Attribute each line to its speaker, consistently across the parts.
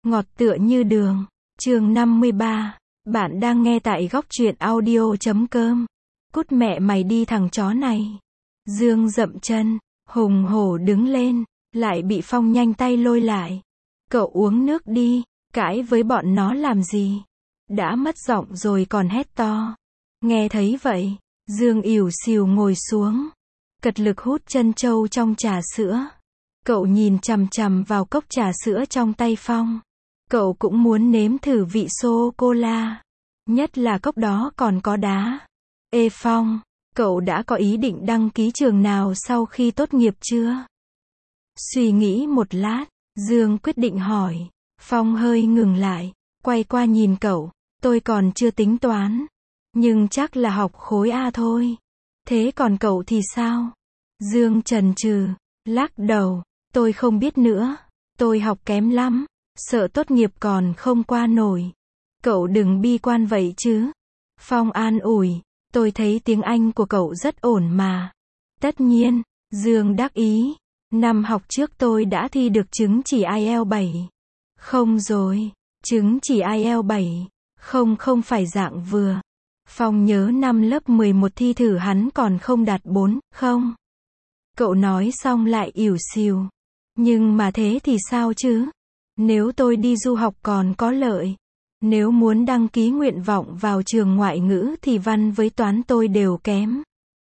Speaker 1: ngọt tựa như đường. Chương 53. Bạn đang nghe tại góc truyện audio.com. Cút mẹ mày đi thằng chó này. Dương dậm chân, hùng hổ đứng lên, lại bị Phong nhanh tay lôi lại. Cậu uống nước đi, cãi với bọn nó làm gì? Đã mất giọng rồi còn hét to. Nghe thấy vậy, Dương ỉu xìu ngồi xuống, cật lực hút trân châu trong trà sữa. Cậu nhìn chằm chằm vào cốc trà sữa trong tay Phong. Cậu cũng muốn nếm thử vị sô-cô-la. Nhất là cốc đó còn có đá. Ê Phong, cậu đã có ý định đăng ký trường nào sau khi tốt nghiệp chưa? Suy nghĩ một lát, Dương quyết định hỏi. Phong hơi ngừng lại, quay qua nhìn cậu. Tôi còn chưa tính toán, nhưng chắc là học khối A thôi. Thế còn cậu thì sao? Dương chần chừ, lắc đầu. Tôi không biết nữa. Tôi học kém lắm, sợ tốt nghiệp còn không qua nổi. Cậu đừng bi quan vậy chứ. Phong an ủi. Tôi thấy tiếng Anh của cậu rất ổn mà. Tất nhiên, Dương đắc ý. Năm học trước tôi đã thi được chứng chỉ IELTS 7. Không rồi, chứng chỉ IELTS 7. Không phải dạng vừa. Phong nhớ năm lớp 11 thi thử hắn còn không đạt 4, không. Cậu nói xong lại ỉu xìu. Nhưng mà thế thì sao chứ? Nếu tôi đi du học còn có lợi. Nếu muốn đăng ký nguyện vọng vào trường ngoại ngữ thì văn với toán tôi đều kém.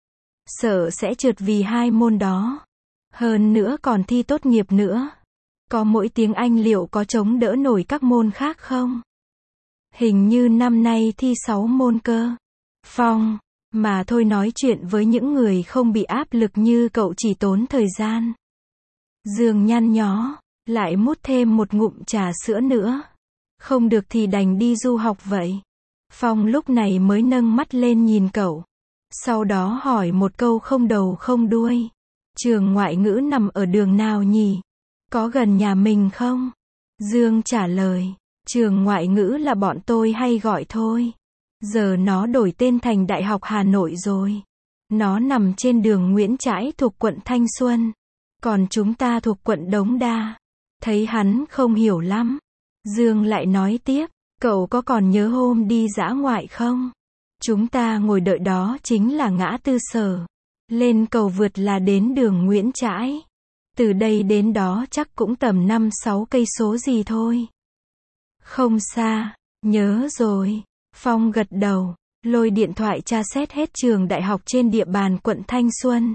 Speaker 1: Sợ sẽ trượt vì hai môn đó. Hơn nữa còn thi tốt nghiệp nữa. Có mỗi tiếng Anh liệu có chống đỡ nổi các môn khác không? Hình như năm nay thi 6 môn cơ. Phong, mà thôi nói chuyện với những người không bị áp lực như cậu chỉ tốn thời gian. Dương nhăn nhó, lại mút thêm một ngụm trà sữa nữa. Không được thì đành đi du học vậy. Phong lúc này mới nâng mắt lên nhìn cậu. Sau đó hỏi một câu không đầu không đuôi. Trường ngoại ngữ nằm ở đường nào nhỉ? Có gần nhà mình không? Dương trả lời. Trường ngoại ngữ là bọn tôi hay gọi thôi. Giờ nó đổi tên thành Đại học Hà Nội rồi. Nó nằm trên đường Nguyễn Trãi thuộc quận Thanh Xuân. Còn chúng ta thuộc quận Đống Đa. Thấy hắn không hiểu lắm. Dương lại nói tiếp. Cậu có còn nhớ hôm đi dã ngoại không? Chúng ta ngồi đợi đó chính là ngã tư Sở. Lên cầu vượt là đến đường Nguyễn Trãi. Từ đây đến đó chắc cũng tầm 5-6 cây số gì thôi. Không xa, nhớ rồi. Phong gật đầu, lôi điện thoại tra xét hết trường đại học trên địa bàn quận Thanh Xuân.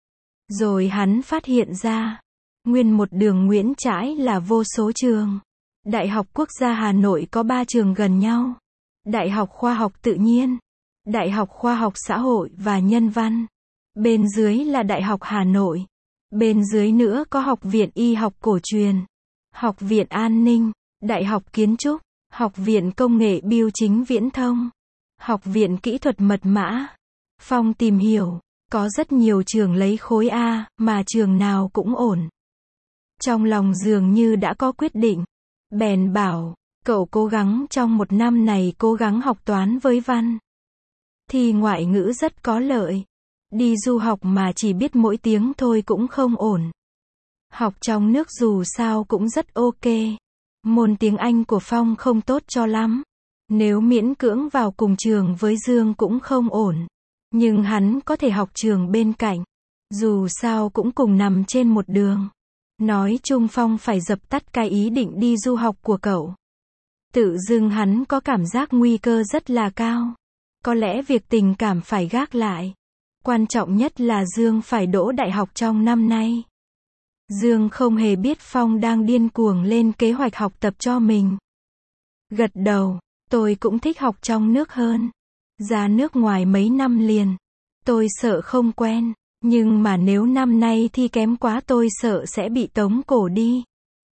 Speaker 1: Rồi hắn phát hiện ra, nguyên một đường Nguyễn Trãi là vô số trường. Đại học Quốc gia Hà Nội có 3 trường gần nhau. Đại học Khoa học Tự nhiên, Đại học Khoa học Xã hội và Nhân văn. Bên dưới là Đại học Hà Nội. Bên dưới nữa có Học viện Y học cổ truyền, Học viện An ninh, Đại học Kiến trúc, Học viện Công nghệ Bưu chính Viễn thông, Học viện Kỹ thuật Mật mã. Phong tìm hiểu, có rất nhiều trường lấy khối A, mà trường nào cũng ổn. Trong lòng dường như đã có quyết định. Bèn bảo, cậu cố gắng trong một năm này cố gắng học toán với văn. Thì ngoại ngữ rất có lợi. Đi du học mà chỉ biết mỗi tiếng thôi cũng không ổn. Học trong nước dù sao cũng rất ok. Môn tiếng Anh của Phong không tốt cho lắm. Nếu miễn cưỡng vào cùng trường với Dương cũng không ổn. Nhưng hắn có thể học trường bên cạnh. Dù sao cũng cùng nằm trên một đường. Nói chung Phong phải dập tắt cái ý định đi du học của cậu. Tự dưng hắn có cảm giác nguy cơ rất là cao. Có lẽ việc tình cảm phải gác lại. Quan trọng nhất là Dương phải đỗ đại học trong năm nay. Dương không hề biết Phong đang điên cuồng lên kế hoạch học tập cho mình. Gật đầu, tôi cũng thích học trong nước hơn. Ra nước ngoài mấy năm liền. Tôi sợ không quen, nhưng mà nếu năm nay thi kém quá tôi sợ sẽ bị tống cổ đi.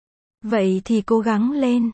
Speaker 1: Vậy thì cố gắng lên.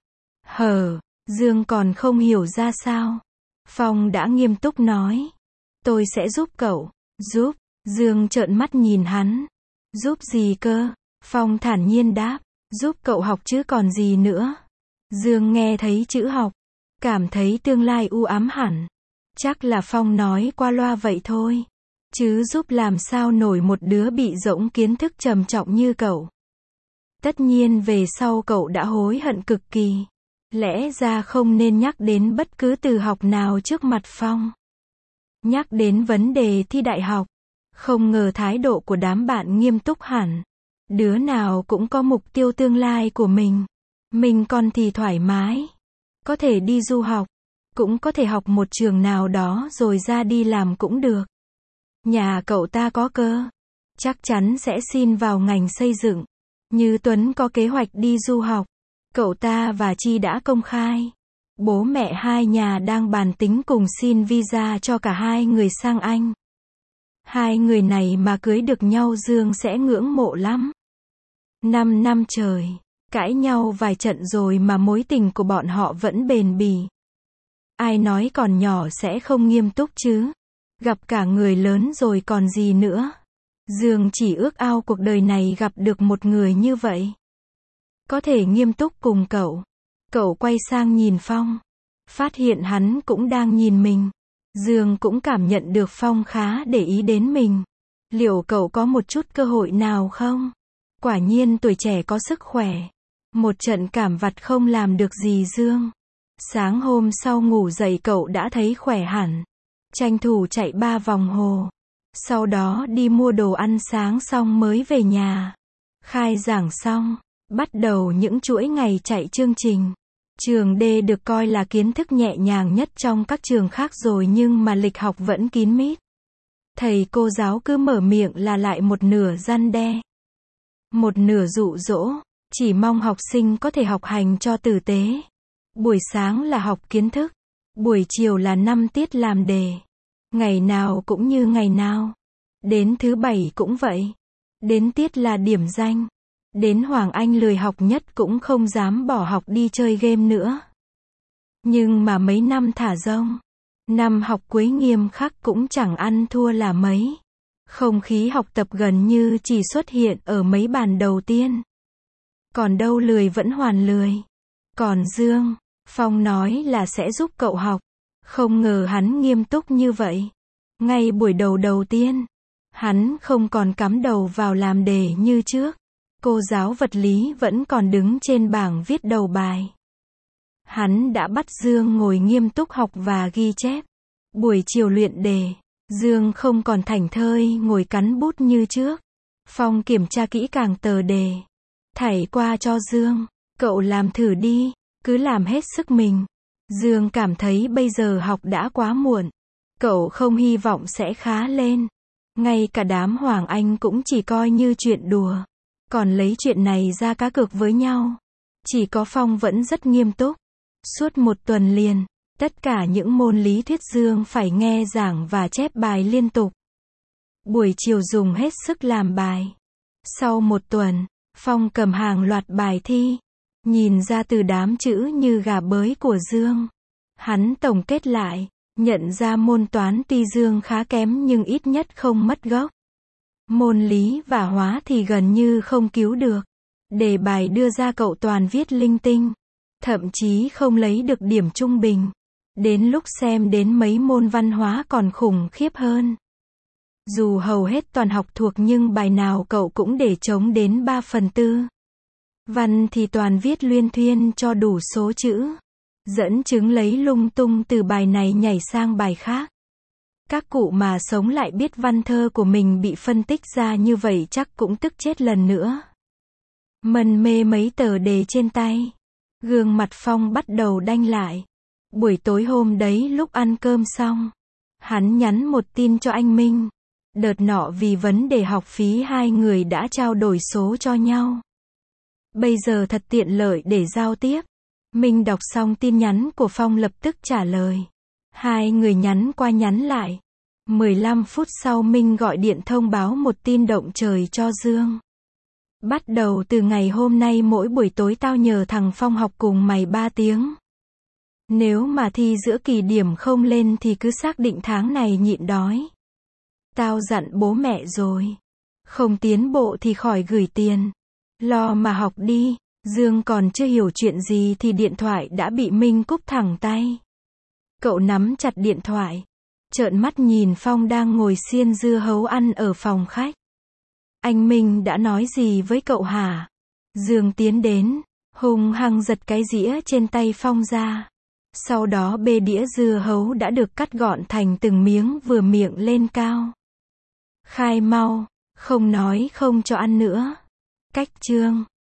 Speaker 1: Dương còn không hiểu ra sao. Phong đã nghiêm túc nói. Tôi sẽ giúp cậu. Giúp? Dương trợn mắt nhìn hắn. Giúp gì cơ? Phong thản nhiên đáp. Giúp cậu học chứ còn gì nữa. Dương nghe thấy chữ học, cảm thấy tương lai u ám hẳn. Chắc là Phong nói qua loa vậy thôi. Chứ giúp làm sao nổi một đứa bị rỗng kiến thức trầm trọng như cậu. Tất nhiên về sau cậu đã hối hận cực kỳ. Lẽ ra không nên nhắc đến bất cứ từ học nào trước mặt Phong. Nhắc đến vấn đề thi đại học. Không ngờ thái độ của đám bạn nghiêm túc hẳn. Đứa nào cũng có mục tiêu tương lai của mình. Mình còn thì thoải mái. Có thể đi du học. Cũng có thể học một trường nào đó rồi ra đi làm cũng được. Nhà cậu ta có cơ. Chắc chắn sẽ xin vào ngành xây dựng. Như Tuấn có kế hoạch đi du học. Cậu ta và Chi đã công khai. Bố mẹ hai nhà đang bàn tính cùng xin visa cho cả hai người sang Anh. Hai người này mà cưới được nhau Dương sẽ ngưỡng mộ lắm. 5 năm trời, cãi nhau vài trận rồi mà mối tình của bọn họ vẫn bền bỉ. Ai nói còn nhỏ sẽ không nghiêm túc chứ? Gặp cả người lớn rồi còn gì nữa? Dương chỉ ước ao cuộc đời này gặp được một người như vậy. Có thể nghiêm túc cùng cậu. Cậu quay sang nhìn Phong. Phát hiện hắn cũng đang nhìn mình. Dương cũng cảm nhận được Phong khá để ý đến mình. Liệu cậu có một chút cơ hội nào không? Quả nhiên tuổi trẻ có sức khỏe. Một trận cảm vặt không làm được gì Dương. Sáng hôm sau ngủ dậy cậu đã thấy khỏe hẳn. Tranh thủ chạy 3 vòng hồ. Sau đó đi mua đồ ăn sáng xong mới về nhà. Khai giảng xong. Bắt đầu những chuỗi ngày chạy chương trình. Trường D được coi là kiến thức nhẹ nhàng nhất trong các trường khác rồi nhưng mà lịch học vẫn kín mít. Thầy cô giáo cứ mở miệng là lại một nửa răn đe. Một nửa dụ dỗ, chỉ mong học sinh có thể học hành cho tử tế. Buổi sáng là học kiến thức, buổi chiều là 5 tiết làm đề. Ngày nào cũng như ngày nào. Đến thứ bảy cũng vậy. Đến tiết là điểm danh. Đến Hoàng Anh lười học nhất cũng không dám bỏ học đi chơi game nữa. Nhưng mà mấy năm thả rông, năm học cuối nghiêm khắc cũng chẳng ăn thua là mấy. Không khí học tập gần như chỉ xuất hiện ở mấy bàn đầu tiên. Còn đâu lười vẫn hoàn lười. Còn Dương, Phong nói là sẽ giúp cậu học. Không ngờ hắn nghiêm túc như vậy. Ngay buổi đầu tiên, hắn không còn cắm đầu vào làm đề như trước. Cô giáo vật lý vẫn còn đứng trên bảng viết đầu bài. Hắn đã bắt Dương ngồi nghiêm túc học và ghi chép. Buổi chiều luyện đề, Dương không còn thảnh thơi ngồi cắn bút như trước. Phong kiểm tra kỹ càng tờ đề. Thảy qua cho Dương. Cậu làm thử đi, cứ làm hết sức mình. Dương cảm thấy bây giờ học đã quá muộn. Cậu không hy vọng sẽ khá lên. Ngay cả đám Hoàng Anh cũng chỉ coi như chuyện đùa. Còn lấy chuyện này ra cá cược với nhau. Chỉ có Phong vẫn rất nghiêm túc. Suốt một tuần liền, tất cả những môn lý thuyết Dương phải nghe giảng và chép bài liên tục. Buổi chiều dùng hết sức làm bài. Sau một tuần, Phong cầm hàng loạt bài thi. Nhìn ra từ đám chữ như gà bới của Dương. Hắn tổng kết lại, nhận ra môn toán tuy Dương khá kém nhưng ít nhất không mất gốc. Môn lý và hóa thì gần như không cứu được. Đề bài đưa ra cậu toàn viết linh tinh. Thậm chí không lấy được điểm trung bình. Đến lúc xem đến mấy môn văn hóa còn khủng khiếp hơn. Dù hầu hết toàn học thuộc nhưng bài nào cậu cũng để trống đến 3/4. Văn thì toàn viết luyên thuyên cho đủ số chữ. Dẫn chứng lấy lung tung từ bài này nhảy sang bài khác. Các cụ mà sống lại biết văn thơ của mình bị phân tích ra như vậy chắc cũng tức chết lần nữa. Mân mê mấy tờ đề trên tay. Gương mặt Phong bắt đầu đanh lại. Buổi tối hôm đấy lúc ăn cơm xong, hắn nhắn một tin cho anh Minh. Đợt nọ vì vấn đề học phí hai người đã trao đổi số cho nhau. Bây giờ thật tiện lợi để giao tiếp. Minh đọc xong tin nhắn của Phong lập tức trả lời. Hai người nhắn qua nhắn lại. 15 phút sau Minh gọi điện thông báo một tin động trời cho Dương. Bắt đầu từ ngày hôm nay mỗi buổi tối tao nhờ thằng Phong học cùng mày 3 tiếng. Nếu mà thi giữa kỳ điểm không lên thì cứ xác định tháng này nhịn đói. Tao dặn bố mẹ rồi. Không tiến bộ thì khỏi gửi tiền. Lo mà học đi. Dương còn chưa hiểu chuyện gì thì điện thoại đã bị Minh cúp thẳng tay. Cậu nắm chặt điện thoại. Trợn mắt nhìn Phong đang ngồi xiên dưa hấu ăn ở phòng khách. Anh Minh đã nói gì với cậu hả? Dương tiến đến, hung hăng giật cái dĩa trên tay Phong ra. Sau đó bê đĩa dưa hấu đã được cắt gọn thành từng miếng vừa miệng lên cao. Khai mau, không nói không cho ăn nữa. Cách chương